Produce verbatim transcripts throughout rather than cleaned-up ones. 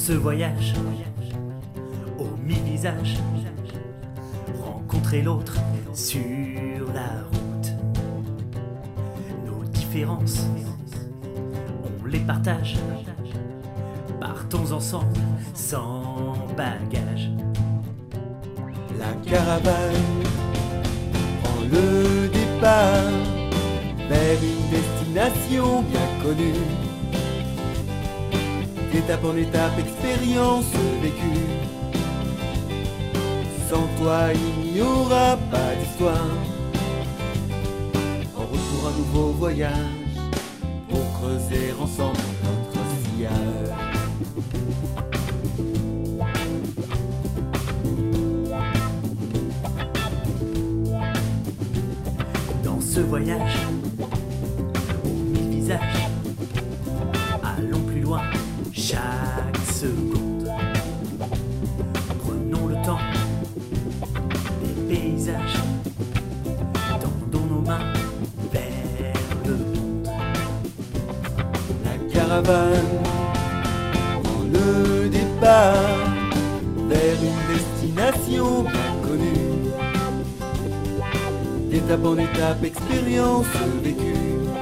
ce voyage aux mille visages, rencontrer l'autre sur la route. Nos différences, on les partage. Partons ensemble sans bagage. La caravane prend le départ vers une destination bien connue. D'étape en étape, expérience vécue. Sans toi, il n'y aura pas d'histoire. En route pour un nouveau voyage, pour creuser ensemble notre sillage. Dans ce voyage aux mille visages, allons plus loin chaque seconde. Prenons le temps des paysages, tendons nos mains vers le monde. La caravane prend le départ vers une destination bien connue. D'étape en étape, expérience vécue.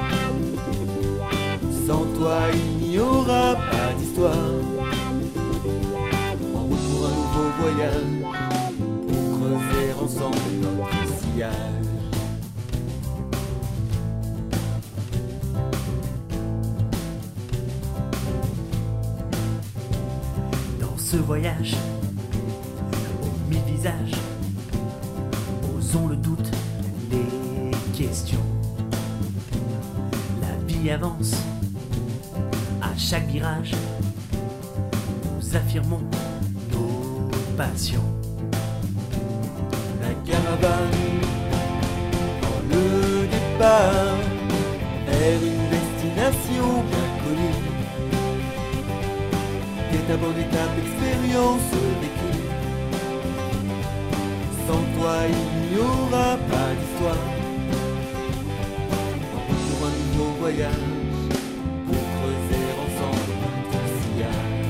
Sans toi, il n'y aura pas d'histoire. En route pour un nouveau voyage, pour creuser ensemble notre sillage. Dans ce voyage aux mille visages, osons le doute, les questions. La vie avance à chaque virage, nous affirmons nos passions. La caravane prend le départ vers une destination bien connue. D'étape en étape, expérience vécue. Sans toi, il n'y aura pas d'histoire. En route pour un nouveau voyage, pour creuser ensemble notre sillage.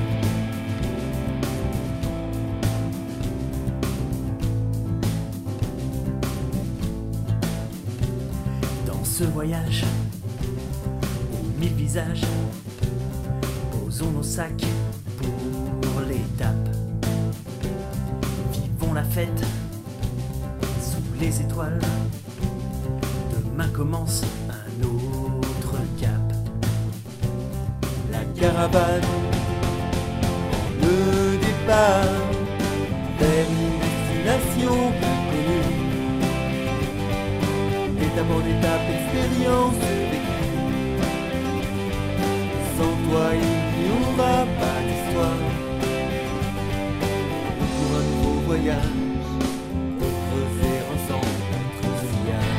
Dans ce voyage aux mille visages, posons nos sacs pour l'étape. Vivons la fête sous les étoiles. Demain commence un autre cap. La caravane prend le départ vers une destination bien connue. D'étape en étape, expérience vécue. Sans toi, il n'y aura pas d'histoire. Pour un nouveau voyage, pour creuser ensemble notre sillage.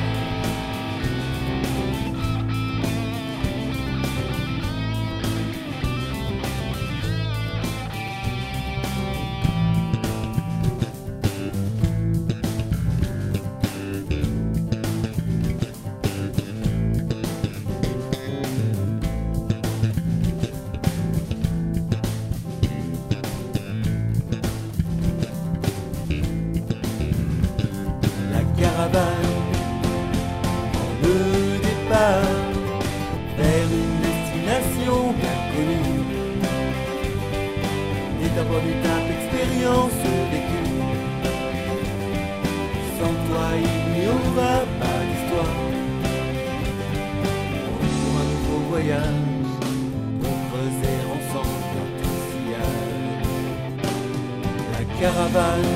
Caravane prend le départ vers une destination bien connue. D'étape en étape, expérience vécue. Sans toi, il n'y aura pas d'histoire. Pour un nouveau voyage, pour creuser ensemble notre sillage. La caravane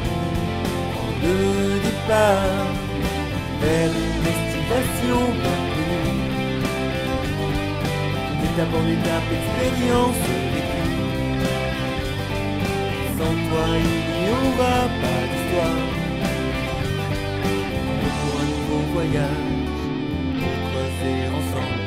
le départ vers une destination bien connue. D'étape en étape, expérience vécue. Sans toi, il n'y aura pas d'histoire. Pour un nouveau voyage, pour creuser ensemble